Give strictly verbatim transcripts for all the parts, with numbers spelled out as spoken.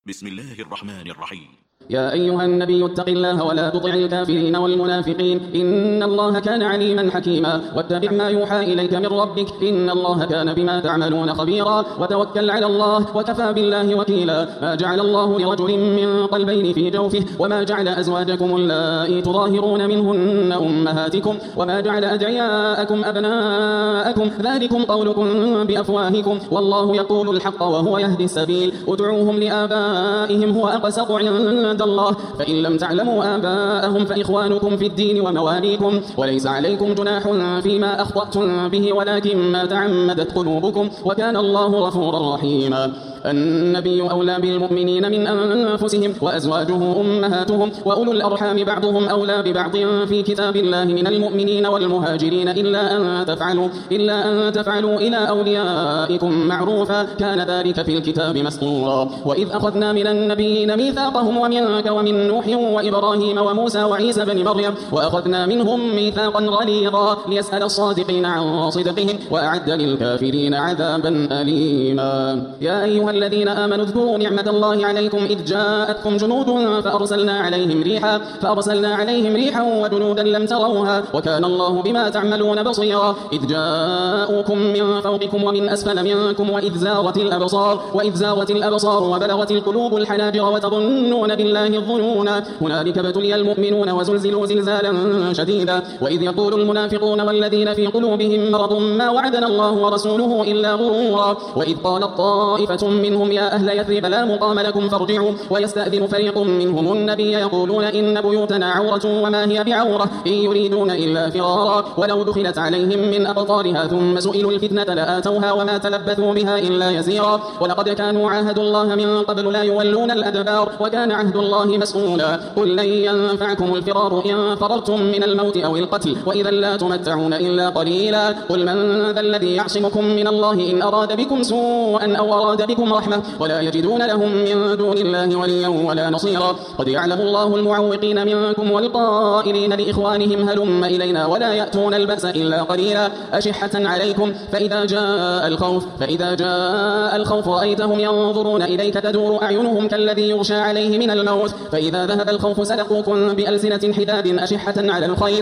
بسم الله الرحمن الرحيم. يا أيها النبي اتق الله ولا تطع الكافرين والمنافقين إن الله كان عليما حكيما واتبع ما يوحى إليك من ربك إن الله كان بما تعملون خبيرا وتوكل على الله وكفى بالله وكيلا. ما جعل الله لرجل من قلبين في جوفه وما جعل أزواجكم اللائي تظاهرون منهن أمهاتكم وما جعل أدعياءكم أبناءكم ذلكم قولكم بأفواهكم والله يقول الحق وهو يهدي السبيل ادعوهم لآبائهم هو أقسط عند الله فإن لم تعلموا آباءهم فإخوانكم في الدين ومواليكم وليس عليكم جناح فيما أخطأتم به ولكن ما تعمدت قلوبكم وكان الله غفورا رحيما. النبي أولى بالمؤمنين من أنفسهم وأزواجه أمهاتهم وأولو الأرحام بعضهم أولى ببعض في كتاب الله من المؤمنين والمهاجرين إلا أن تفعلوا إلا أن تفعلوا إلى أوليائكم معروفا كان ذلك في الكتاب مسطورا. وإذ أخذنا من النبيين ميثاقهم ومنك ومن نوح وإبراهيم وموسى وعيسى بن مريم وأخذنا منهم ميثاقا غليظا ليسأل الصادقين عن صدقهم وأعد للكافرين عذابا أليما. يا أيها الذين آمنوا اذكروا نعمة الله عليكم إذ جاءتكم جنود فأرسلنا عليهم ريحا فأرسلنا عليهم ريحا وجنودا لم تروها وكان الله بما تعملون بصيرا. إذ جاءوكم من فوقكم ومن أسفل منكم وإذ زاغت الأبصار وإذ زاغت الأبصار وبلغت القلوب الحناجر وتظنون بالله الظنونا هنالك ابتلي المؤمنون وزلزلوا زلزالا شديدا. وإذ يقول المنافقون والذين في قلوبهم مرض ما وعدنا الله ورسوله إلا غرورا. وإذ قالت طائفة منهم يا أهل يثرب لا مقام لكم فارجعوا ويستأذن فريق منهم النبي يقولون إن بيوتنا عورة وما هي بعورة إن يريدون إلا فرارا ولو دخلت عليهم من أقطارها ثم سئلوا الفتنة لآتوها وما تلبثوا بها إلا يسيرا. ولقد كانوا عاهدوا الله من قبل لا يولون الأدبار وكان عهد الله مسؤولا. قل لن ينفعكم الفرار إن فررتم من الموت أو القتل وإذا لا تمتعون إلا قليلا. قل من ذا الذي يعصمكم من الله إن أراد بكم سوءا أو أراد بكم رحمة ولا يجدون لهم من دون الله وليا ولا نصيرا. قد يعلم الله المعوقين منكم والقائلين لإخوانهم هلم إلينا ولا يأتون البأس إلا قليلا أشحة عليكم فإذا جاء الخوف فإذا جاء الخوف رأيتهم ينظرون إليك تدور أعينهم كالذي يغشى عليه من الموت فإذا ذهب الخوف سلقوكم بألسنة حداد أشحة على الخير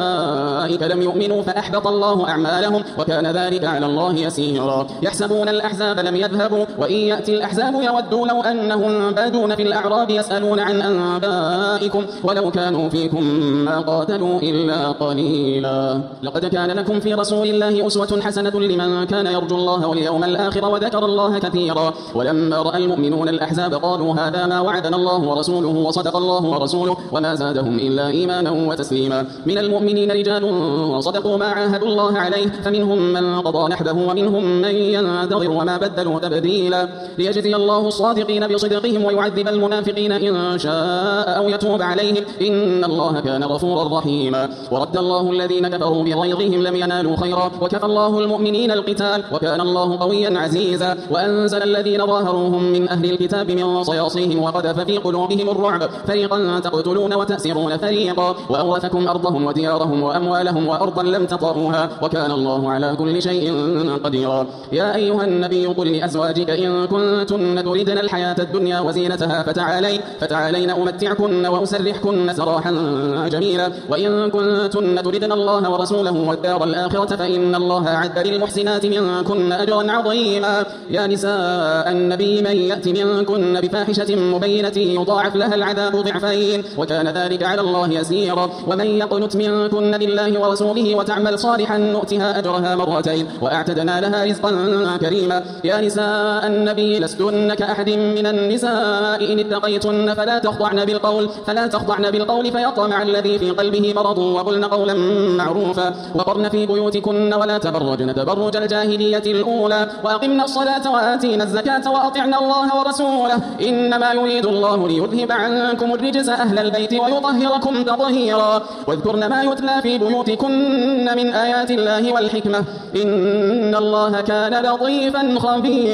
أولئك لم يؤمنوا فأحبط الله أعمالهم وكان ذلك على الله يسيرا. يحسبون الأحزاب لم يذهبوا وإن يأتي الأحزاب يودوا لو أنهم بادون في الأعراب يسألون عن أنبائكم ولو كانوا فيكم ما قاتلوا إلا قليلا. لقد كان لكم في رسول الله أسوة حسنة لمن كان يرجو الله واليوم الآخر وذكر الله كثيرا. ولما رأى المؤمنون الأحزاب قالوا هذا ما وعدنا الله ورسوله وصدق الله ورسوله وما زادهم إلا إيمانا وتسليما. من المؤمنين رجال صدقوا ما عاهدوا الله عليه فمنهم من قضى نحبه ومنهم من ينتظر وما بدلوا تبديلا. ليجزي الله الصادقين بصدقهم ويعذب المنافقين إن شاء أو يتوب عليهم إن الله كان غفورا رحيما. ورد الله الذين كفروا بغيظهم لم ينالوا خيرا وكفى الله المؤمنين القتال وكان الله قويا عزيزا. وأنزل الذين ظاهروهم من أهل الكتاب من صياصيهم وقذف في قلوبهم الرعب فريقا تقتلون وتأسرون فريقا وأورثكم أرضهم وديارهم وأموالهم وأرضا لم تطروها وكان الله على كل شيء قديرا. يا أيها النبي قل لأزواجك إن كنتن تردن الحياة الدنيا وزينتها فتعالين فتعالين أمتعكن وأسرحكن سراحا جميلا وإن كنتن تردن الله ورسوله والدار الآخرة فإن الله أعد للمحسنات منكن أجرا عظيما. يا نساء النبي من يأت منكن بفاحشة مبينة يضاعف لها العذاب ضعفين وكان ذلك على الله يسيرا. ومن يقنت منكن لله ورسوله وتعمل صالحا نؤتها أجرها مرتين وأعتدنا لها رزقا كريما. يا نساء النبي لستن كأحد من النساء إن اتقيتن فلا تخضعن بالقول فلا تخضعن بالقول فيطمع الذي في قلبه مرض وقلن قولا معروفا وقرن في بيوتكن ولا تبرجن تبرج الجاهلية الأولى وأقمنا الصلاة وآتينا الزكاة وأطعنا الله ورسوله إنما يريد الله ليذهب عنكم الرجس أهل البيت ويطهركم تطهيرا. واذكرن ما يتلى في بيوتكن من آيات الله والحكمة إن الله كان لطيفا خبيرا.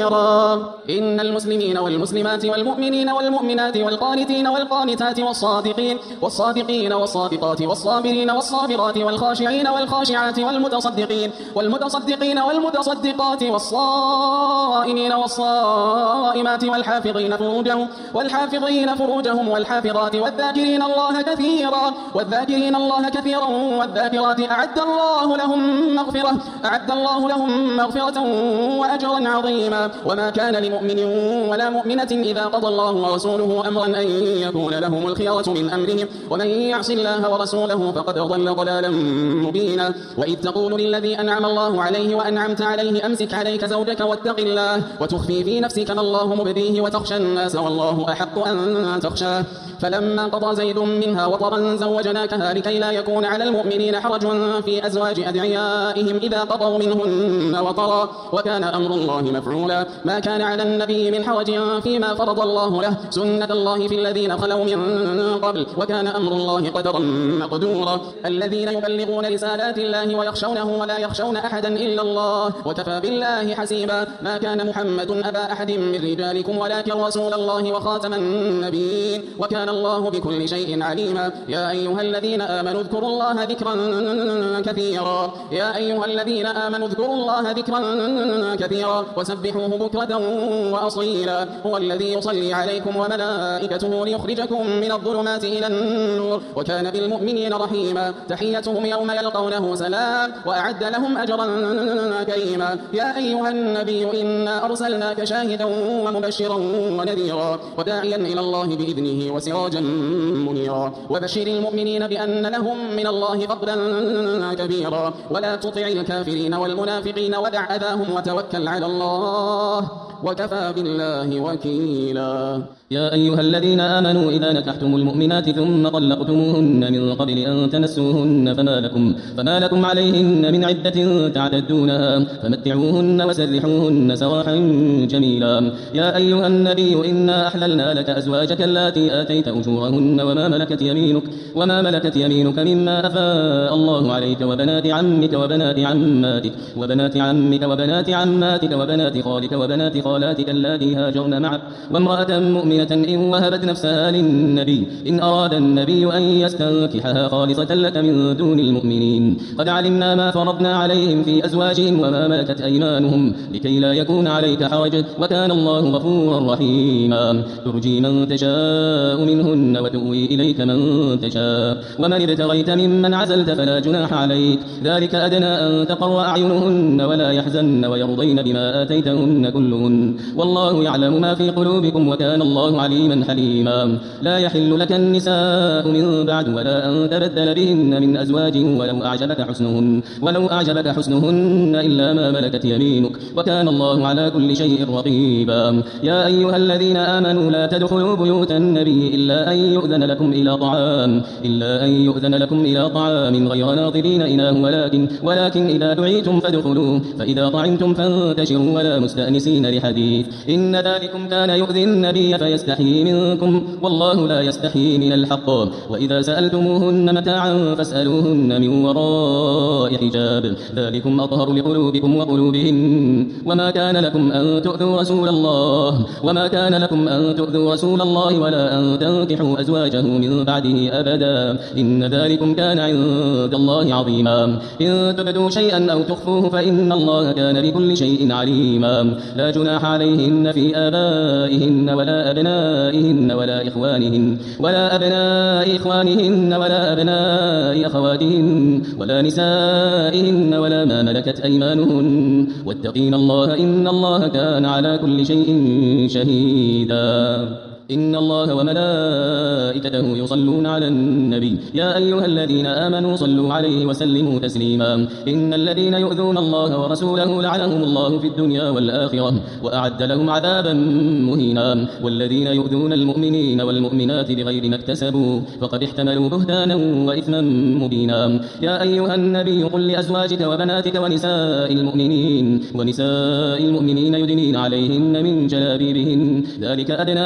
كثيرا. إن المسلمين والمسلمات والمؤمنين والمؤمنات والقانتين والقانتات والصادقين والصادقين والصادقات والصابرين والصابرات والخاشعين والخاشعات والمتصدقين والمتصدقين والمتصدقات والصائمين والصائمات والحافظين فروجهم والحافظين فروجهم والحافظات والذاكرين الله كثيرا والذاكرين الله كثيرا والذاكرات أعد الله لهم مغفرة أعد الله لهم مغفرة وأجرا عظيما. وما كان لمؤمن ولا مؤمنة إذا قضى الله ورسوله أمرا أن يكون لهم الخيرة من أمرهم ومن يعص الله ورسوله فقد ضل ضلالا مبينا. وإذ تقول للذي أنعم الله عليه وأنعمت عليه أمسك عليك زوجك واتق الله وتخفي في نفسك ما الله مبديه وتخشى الناس والله أحق أن تخشاه. فلما قضى زيد منها وطرا زوجناكها لكي لا يكون على المؤمنين حرج في أزواج أدعيائهم إذا قضوا منهن وطرا وكان أمر الله مفعولا. ما كان على النبي من حرج فيما فرض الله له سنة الله في الذين خلوا من قبل وكان أمر الله قدرا مقدورا. الذين يبلغون رسالات الله ويخشونه ولا يخشون أحدا إلا الله وكفى بالله حسيبا. ما كان محمد أبا أحد من رجالكم ولكن رسول الله وخاتم النبيين وكان الله بكل شيء عليما. يا أيها الذين آمنوا اذكروا الله ذكرا كثيرا يا أيها الذين آمنوا اذكروا الله ذكرا كثيرا وسبحوه بكرة وأصيلا. هو الذي يصلي عليكم وملائكته ليخرجكم من الظلمات إلى النور وكان بالمؤمنين رحيما. تحيتهم يوم يلقونه سلام وأعد لهم أجرا كريما. يا أيها النبي إنا أرسلناك شاهدا ومبشرا ونذيرا وداعيا إلى الله بإذنه وسراجا منيرا. وبشر المؤمنين بأن لهم من الله فضلا كبيرا. ولا تطع الكافرين والمنافقين ودع أذاهم وتوكل على الله وكفى بالله وكيلا. يا أيها الذين آمنوا إذا نكحتم المؤمنات ثم طلقتموهن من قبل أن تمسوهن فما لكم, فما لكم عليهن من عدة تعتدونها فمتعوهن وسرحوهن سراحا جميلا. يا أيها النبي إنا أحللنا لك أزواجك اللاتي آتيت أجورهن وما ملكت يمينك, وما ملكت يمينك مما أفاء الله عليك وبنات عمك وبنات عماتك وبنات عمك وبنات عماتك وبنات خالك وبنات خالاتك اللاتي هاجرن معك وامرأة مؤمنة إن وهبت نفسها للنبي إن أراد النبي أن يستنكحها خالصة لك من دون المؤمنين. قد علمنا ما فرضنا عليهم في أزواجهم وما ملكت أيمانهم لكي لا يكون عليك حرج وكان الله غفورا رحيما. ترجي من تشاء منهن وتؤوي إليك من تشاء ومن ابتغيت ممن عزلت فلا جناح عليك. ذلك أدنى أن تقر أعينهن ولا يحزن ويرضين بما آتيتهن كلهن والله يعلم ما في قلوبكم وكان الله عليما حليما. لا يحل لك النساء من بعد ولا أن تبدل بهن من أزواج ولو أعجبك حسنهن ولو أعجبك حسنهن إلا ما ملكت يمينك وكان الله على كل شيء رقيبا. يا أيها الذين آمنوا لا تدخلوا بيوت النبي إلا أن يؤذن لكم إلى طعام إلا أن يؤذن لكم إلى طعام غير ناظرين إناه ولكن ولكن إذا دعيتم فادخلوا فإذا طعمتم فانتشروا ولا مستأنسين لحديث إن ذلكم كان يؤذي النبي فيستحيي منكم والله لا يستحيي من الحق. وإذا سألتموهن متاعا فاسألوهن من وراء حجاب ذلكم أطهر لقلوبكم وقلوبهن. وما كان لكم أن تؤذوا رسول الله وما كان لكم أن تؤذوا رسول الله ولا أن تنكحوا أزواجه من بعده أبدا إن ذلكم كان عند الله عظيما. إن تبدوا شيئا أو تخفوه فإن الله كان بكل شيء عليما. لا جناح عليهن في آبائهن ولا أبنائهن ولا إخوانهن ولا أبناء إخوانهن ولا أبناء أخواتهن ولا نسائهن ولا ما ملكت أيمانهن واتقين الله إن الله كان على كل شيء شهيدا. إن الله وملائكته يصلون على النبي يا أيها الذين آمنوا صلوا عليه وسلموا تسليما. إن الذين يؤذون الله ورسوله لعنهم الله في الدنيا والآخرة وأعد لهم عذابا مهينا. والذين يؤذون المؤمنين والمؤمنات بغير ما اكتسبوا فقد احتملوا بهتانا وإثما مبينا. يا أيها النبي قل لأزواجك وبناتك ونساء المؤمنين ونساء المؤمنين يدنين عليهن من جلابيبهن ذلك أدنى أن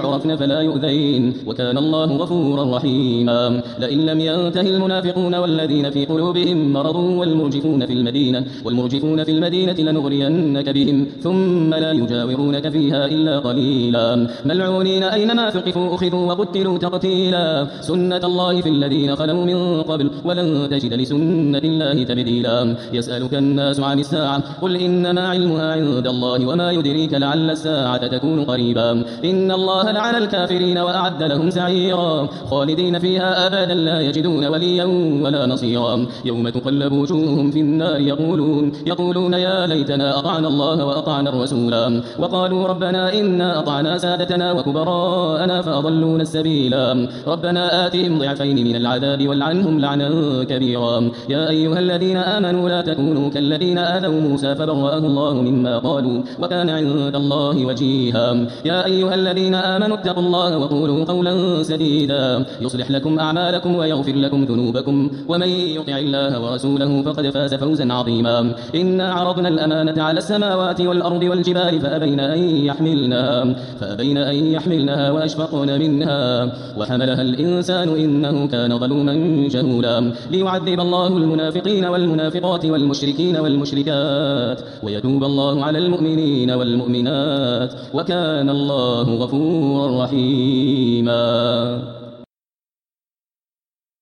يعرفن فلا يؤذين وكان الله غفورا رحيما لئن لم ينتهي المنافقون والذين في قلوبهم مرض والمرجفون في المدينة والمرجفون في المدينة لنغرينك بهم ثم لا يجاورونك فيها إلا قليلا ملعونين أينما ثقفوا أخذوا وقتلوا تقتيلا سنة الله في الذين خلوا من قبل ولن تجد لسنة الله تبديلا يسألك الناس عن الساعة قل إنما علمها عند الله وما يدريك لعل الساعة تكون قريبا إن الله لعن الكافرين وأعد لهم سعيرا خالدين فيها أبدا لا يجدون وليا ولا نصيرا يوم تقلب وجوههم في النار يقولون يقولون يا ليتنا أطعنا الله وأطعنا الرسولا وقالوا ربنا إنا أطعنا سادتنا وكبراءنا فأضلونا السبيلا ربنا آتهم ضعفين من العذاب والعنهم لعنا كبيرا يا أيها الذين آمنوا لا تكونوا كالذين آذوا موسى فبرأه الله مما قالوا وكان عند الله وجيها يا أيها الذين آمنوا اتقوا الله وقولوا قولا سديدا يصلح لكم أعمالكم ويغفر لكم ذنوبكم ومن يطع الله ورسوله فقد فاز فوزا عظيما إنا عرضنا الأمانة على السماوات والأرض والجبال فأبين أن يحملنها فأبين أن يحملنها وأشفقن منها وحملها الإنسان إنه كان ظلوما جهولا ليعذب الله المنافقين والمنافقات والمشركين والمشركات ويتوب الله على المؤمنين والمؤمنات وكان الله غفورا رحيما